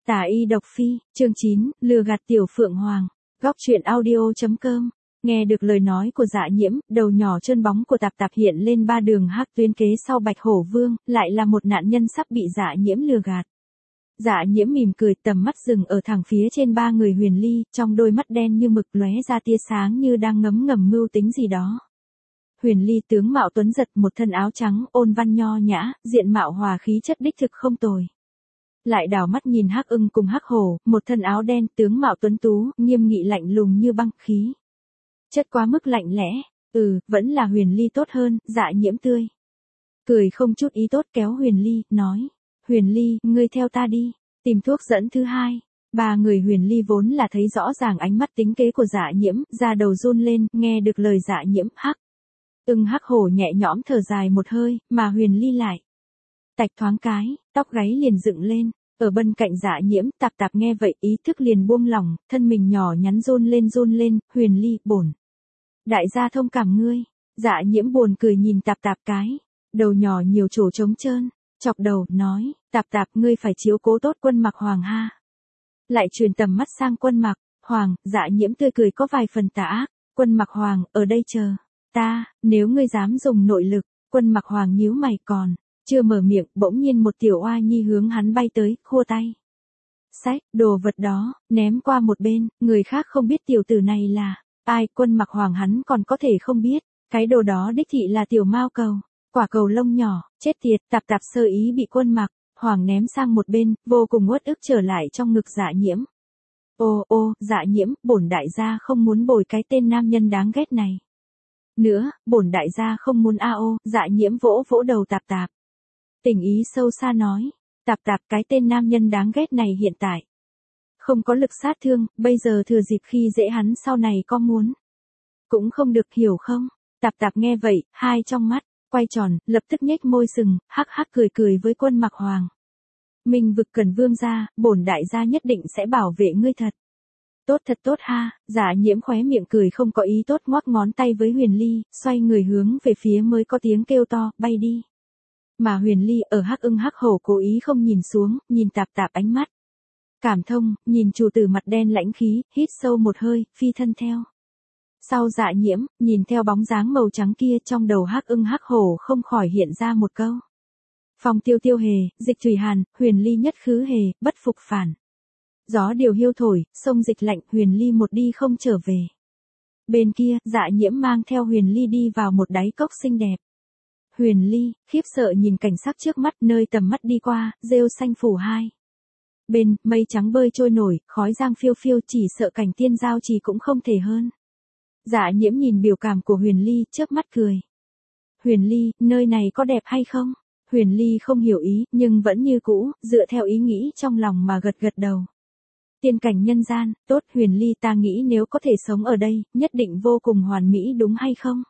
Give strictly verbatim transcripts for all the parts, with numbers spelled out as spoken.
Tà y độc phi, chương chín, lừa gạt tiểu phượng hoàng. Góc truyện audio.com. Nghe được lời nói của Dạ Nhiễm, đầu nhỏ trơn bóng của Tạp Tạp hiện lên ba đường hắc tuyến kế sau Bạch Hổ Vương, lại là một nạn nhân sắp bị Dạ Nhiễm lừa gạt. Dạ Nhiễm mỉm cười, tầm mắt dừng ở thẳng phía trên ba người Huyền Ly, trong đôi mắt đen như mực lóe ra tia sáng như đang ngấm ngầm mưu tính gì đó. Huyền Ly tướng mạo tuấn giật, một thân áo trắng, ôn văn nho nhã, diện mạo hòa khí chất đích thực không tồi. Lại đảo mắt nhìn Hắc Ưng cùng Hắc Hổ, một thân áo đen, tướng mạo tuấn tú, nghiêm nghị lạnh lùng như băng khí. Chất quá mức lạnh lẽ, ừ, vẫn là Huyền Ly tốt hơn. Dạ Nhiễm tươi cười không chút ý tốt kéo Huyền Ly, nói, Huyền Ly, ngươi theo ta đi, tìm thuốc dẫn thứ hai. Ba người Huyền Ly vốn là thấy rõ ràng ánh mắt tính kế của Dạ Nhiễm, da đầu run lên, nghe được lời Dạ Nhiễm, Hắc Ưng Hắc Hổ nhẹ nhõm thở dài một hơi, mà Huyền Ly lại tạch thoáng cái, tóc gáy liền dựng lên. Ở bên cạnh Dạ Nhiễm, Tạp Tạp nghe vậy ý thức liền buông lỏng, thân mình nhỏ nhắn run lên run lên. Huyền Ly, bổn đại gia thông cảm ngươi. Dạ Nhiễm buồn cười nhìn Tạp Tạp cái đầu nhỏ nhiều chỗ trống trơn, chọc đầu, nói, Tạp Tạp, ngươi phải chiếu cố tốt Quân Mặc Hoàng ha. Lại truyền tầm mắt sang Quân Mặc Hoàng. Dạ Nhiễm tươi cười có vài phần tà ác. Quân Mặc Hoàng, ở đây chờ ta, nếu ngươi dám dùng nội lực. Quân Mặc Hoàng nhíu mày, còn chưa mở miệng, bỗng nhiên một tiểu oa nhi hướng hắn bay tới, khua tay. Xách, đồ vật đó, ném qua một bên, người khác không biết tiểu tử này là ai. Quân Mặc Hoàng hắn còn có thể không biết, cái đồ đó đích thị là tiểu mao cầu, quả cầu lông nhỏ. Chết tiệt. Tạp Tạp sơ ý bị Quân Mặc Hoàng ném sang một bên, vô cùng uất ức trở lại trong ngực Dạ Nhiễm. Ô ô, Dạ Nhiễm, bổn đại gia không muốn bồi cái tên nam nhân đáng ghét này nữa, bổn đại gia không muốn a ô. Dạ Nhiễm vỗ vỗ đầu Tạp Tạp, tình ý sâu xa nói, Tạp Tạp, cái tên nam nhân đáng ghét này hiện tại không có lực sát thương, bây giờ thừa dịp khi dễ hắn sau này có muốn cũng không được, hiểu không? Tạp Tạp nghe vậy, hai trong mắt quay tròn, lập tức nhếch môi sừng, hắc hắc cười cười với Quân Mặc Hoàng. Minh vực Cần Vương gia, bổn đại gia nhất định sẽ bảo vệ ngươi thật tốt thật tốt ha. Dạ Nhiễm khóe miệng cười không có ý tốt, ngoắc ngón tay với Huyền Ly, xoay người hướng về phía mới có tiếng kêu to, bay đi. Mà Huyền Ly ở Hắc Ưng Hắc Hổ cố ý không nhìn xuống, nhìn Tạp Tạp ánh mắt cảm thông, nhìn chủ tử mặt đen lãnh khí, hít sâu một hơi, phi thân theo sau Dạ Nhiễm. Nhìn theo bóng dáng màu trắng kia, trong đầu Hắc Ưng Hắc Hổ không khỏi hiện ra một câu, phong tiêu tiêu hề, dịch thủy hàn, Huyền Ly nhất khứ hề, bất phục phản. Gió điều hiu thổi, sông dịch lạnh, Huyền Ly một đi không trở về. Bên kia, Dạ Nhiễm mang theo Huyền Ly đi vào một đáy cốc xinh đẹp. Huyền Ly khiếp sợ nhìn cảnh sắc trước mắt, nơi tầm mắt đi qua, rêu xanh phủ hai bên, mây trắng bơi trôi nổi, khói giang phiêu phiêu, chỉ sợ cảnh tiên giao trì cũng không thể hơn. Dạ Nhiễm nhìn biểu cảm của Huyền Ly, chớp mắt cười. Huyền Ly, nơi này có đẹp hay không? Huyền Ly không hiểu ý, nhưng vẫn như cũ, dựa theo ý nghĩ trong lòng mà gật gật đầu. Tiên cảnh nhân gian, tốt. Huyền Ly, ta nghĩ nếu có thể sống ở đây, nhất định vô cùng hoàn mỹ đúng hay không?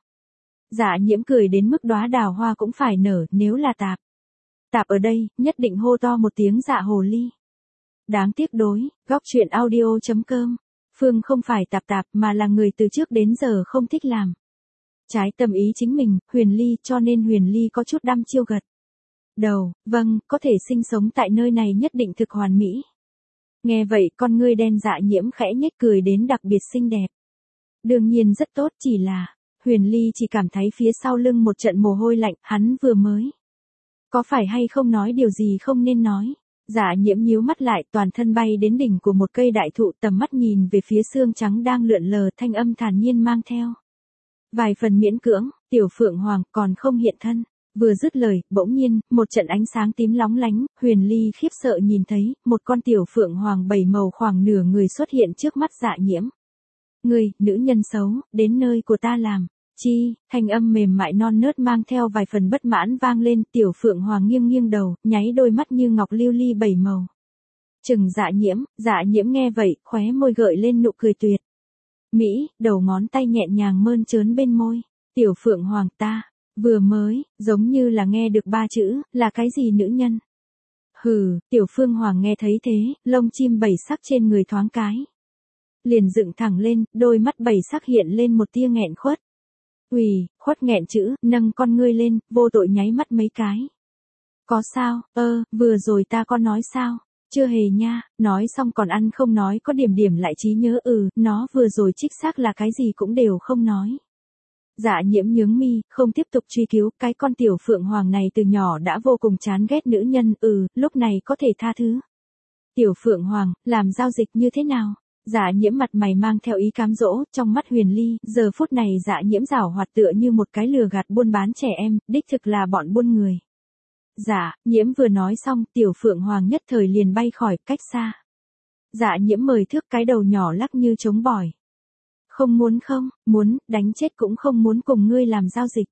Dạ Nhiễm cười đến mức đóa đào hoa cũng phải nở, nếu là Tạp Tạp ở đây, nhất định hô to một tiếng dạ hồ ly. Đáng tiếc đối, góc truyện audio.com. Phương không phải Tạp Tạp mà là người từ trước đến giờ không thích làm trái tâm ý chính mình, Huyền Ly, cho nên Huyền Ly có chút đăm chiêu gật đầu, vâng, có thể sinh sống tại nơi này nhất định thực hoàn mỹ. Nghe vậy, con ngươi đen Dạ Nhiễm khẽ nhếch cười đến đặc biệt xinh đẹp. Đương nhiên rất tốt, chỉ là Huyền Ly chỉ cảm thấy phía sau lưng một trận mồ hôi lạnh, hắn vừa mới có phải hay không nói điều gì không nên nói. Dạ Nhiễm nhíu mắt lại, toàn thân bay đến đỉnh của một cây đại thụ, tầm mắt nhìn về phía xương trắng đang lượn lờ, thanh âm thản nhiên mang theo vài phần miễn cưỡng, tiểu Phượng Hoàng còn không hiện thân. Vừa dứt lời, bỗng nhiên, một trận ánh sáng tím lóng lánh, Huyền Ly khiếp sợ nhìn thấy, một con tiểu Phượng Hoàng bảy màu khoảng nửa người xuất hiện trước mắt Dạ Nhiễm. Ngươi, nữ nhân xấu, đến nơi của ta làm chi? Thanh âm mềm mại non nớt mang theo vài phần bất mãn vang lên, tiểu Phượng Hoàng nghiêng nghiêng đầu, nháy đôi mắt như ngọc lưu ly bảy màu. Chừng Dạ Nhiễm. Dạ Nhiễm nghe vậy, khóe môi gợi lên nụ cười tuyệt mỹ, đầu ngón tay nhẹ nhàng mơn trớn bên môi. Tiểu Phượng Hoàng, ta vừa mới, giống như là nghe được ba chữ, là cái gì nữ nhân? Hừ. Tiểu Phương Hoàng nghe thấy thế, lông chim bảy sắc trên người thoáng cái liền dựng thẳng lên, đôi mắt bảy sắc hiện lên một tia nghẹn khuất. Ủy, khuất nghẹn chữ, nâng con ngươi lên, vô tội nháy mắt mấy cái. Có sao, ơ, vừa rồi ta có nói sao? Chưa hề nha, nói xong còn ăn không nói có điểm điểm lại trí nhớ ừ, nó vừa rồi trích xác là cái gì cũng đều không nói. Dạ nhiễm nhướng mi, không tiếp tục truy cứu, cái con tiểu phượng hoàng này từ nhỏ đã vô cùng chán ghét nữ nhân, ừ, lúc này có thể tha thứ. Tiểu phượng hoàng, làm giao dịch như thế nào? Dạ nhiễm mặt mày mang theo ý cám dỗ, trong mắt Huyền Ly, giờ phút này dạ nhiễm giảo hoạt tựa như một cái lừa gạt buôn bán trẻ em, đích thực là bọn buôn người. Dạ, nhiễm vừa nói xong, tiểu phượng hoàng nhất thời liền bay khỏi, cách xa. Dạ nhiễm mời thước cái đầu nhỏ lắc như trống bỏi. Không muốn không, muốn, đánh chết cũng không muốn cùng ngươi làm giao dịch.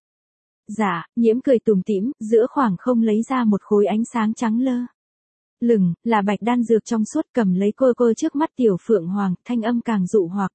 Dạ, nhiễm cười tủm tỉm, giữa khoảng không lấy ra một khối ánh sáng trắng lơ. Lửng, là bạch đan dược trong suốt cầm lấy cô cô trước mắt tiểu phượng hoàng, thanh âm càng dụ hoặc.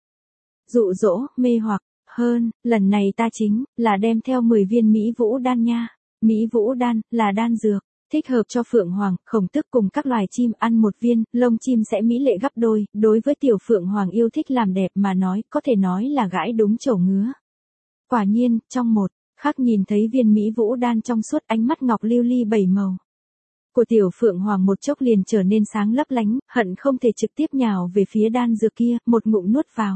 Dụ dỗ, mê hoặc, hơn, lần này ta chính, là đem theo mười viên Mỹ Vũ đan nha. Mỹ Vũ đan, là đan dược, thích hợp cho phượng hoàng, khổng tước cùng các loài chim ăn một viên, lông chim sẽ mỹ lệ gấp đôi, đối với tiểu phượng hoàng yêu thích làm đẹp mà nói, có thể nói là gãi đúng chổ ngứa. Quả nhiên, trong một khắc nhìn thấy viên Mỹ Vũ đan trong suốt ánh mắt ngọc lưu ly bảy màu. Của tiểu phượng hoàng một chốc liền trở nên sáng lấp lánh, hận không thể trực tiếp nhào về phía đan dược kia, một ngụm nuốt vào.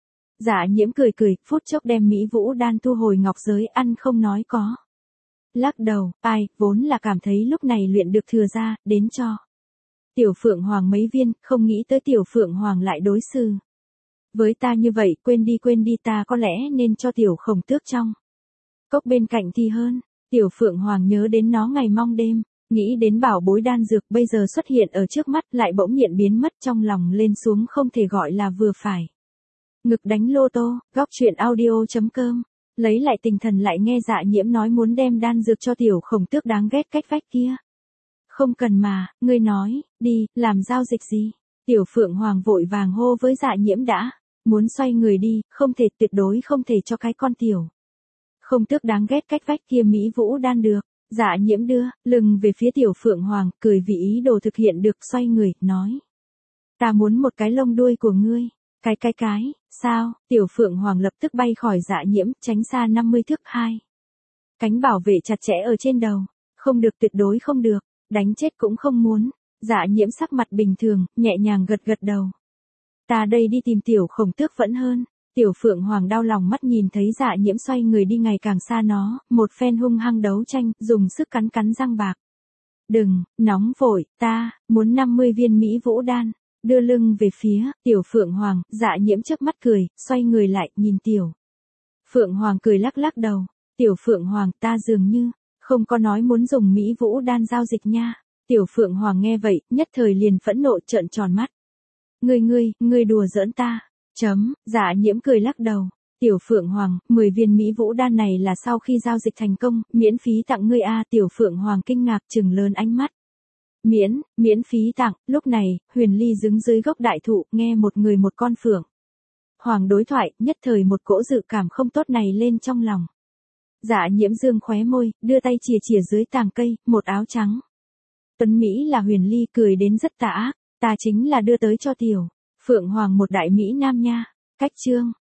Dạ nhiễm cười cười, phút chốc đem Mỹ Vũ đan thu hồi ngọc giới ăn không nói có. Lắc đầu, ai, vốn là cảm thấy lúc này luyện được thừa ra, đến cho. Tiểu phượng hoàng mấy viên, không nghĩ tới tiểu phượng hoàng lại đối xử. Với ta như vậy, quên đi quên đi ta có lẽ nên cho tiểu khổng tước trong. Cốc bên cạnh thì hơn, tiểu phượng hoàng nhớ đến nó ngày mong đêm, nghĩ đến bảo bối đan dược bây giờ xuất hiện ở trước mắt lại bỗng nhiên biến mất trong lòng lên xuống không thể gọi là vừa phải. Ngực đánh lô tô, góc truyện audio chấm com. Lấy lại tinh thần lại nghe dạ nhiễm nói muốn đem đan dược cho tiểu khổng tước đáng ghét cách vách kia. Không cần mà, ngươi nói, đi, làm giao dịch gì? Tiểu phượng hoàng vội vàng hô với dạ nhiễm đã, muốn xoay người đi, không thể tuyệt đối không thể cho cái con tiểu. Không tước đáng ghét cách vách kia Mỹ Vũ đan được, dạ nhiễm đưa, lưng về phía tiểu phượng hoàng, cười vì ý đồ thực hiện được xoay người, nói. Ta muốn một cái lông đuôi của ngươi. Cái cái cái, sao, tiểu phượng hoàng lập tức bay khỏi dạ nhiễm, tránh xa năm mươi thước hai. Cánh bảo vệ chặt chẽ ở trên đầu, không được tuyệt đối không được, đánh chết cũng không muốn, dạ nhiễm sắc mặt bình thường, nhẹ nhàng gật gật đầu. Ta đây đi tìm tiểu khổng tước vẫn hơn, tiểu phượng hoàng đau lòng mắt nhìn thấy dạ nhiễm xoay người đi ngày càng xa nó, một phen hung hăng đấu tranh, dùng sức cắn cắn răng bạc. Đừng, nóng vội, ta, muốn năm mươi viên Mỹ Vũ đan. Đưa lưng về phía, tiểu phượng hoàng, dạ nhiễm trước mắt cười, xoay người lại, nhìn tiểu. Phượng hoàng cười lắc lắc đầu, tiểu phượng hoàng ta dường như, không có nói muốn dùng Mỹ Vũ đan giao dịch nha. Tiểu phượng hoàng nghe vậy, nhất thời liền phẫn nộ trợn tròn mắt. Ngươi ngươi, ngươi đùa giỡn ta, chấm, dạ nhiễm cười lắc đầu. Tiểu phượng hoàng, mười viên Mỹ Vũ đan này là sau khi giao dịch thành công, miễn phí tặng ngươi a. Tiểu phượng hoàng kinh ngạc trừng lớn ánh mắt. Miễn, miễn phí tặng, lúc này, Huyền Ly đứng dưới gốc đại thụ, nghe một người một con phượng. Hoàng đối thoại, nhất thời một cỗ dự cảm không tốt này lên trong lòng. Dạ nhiễm dương khóe môi, đưa tay chìa chìa dưới tàng cây, một áo trắng. Tuấn Mỹ là Huyền Ly cười đến rất tà ác, ta chính là đưa tới cho tiểu. Phượng Hoàng một đại Mỹ nam nha, cách chương.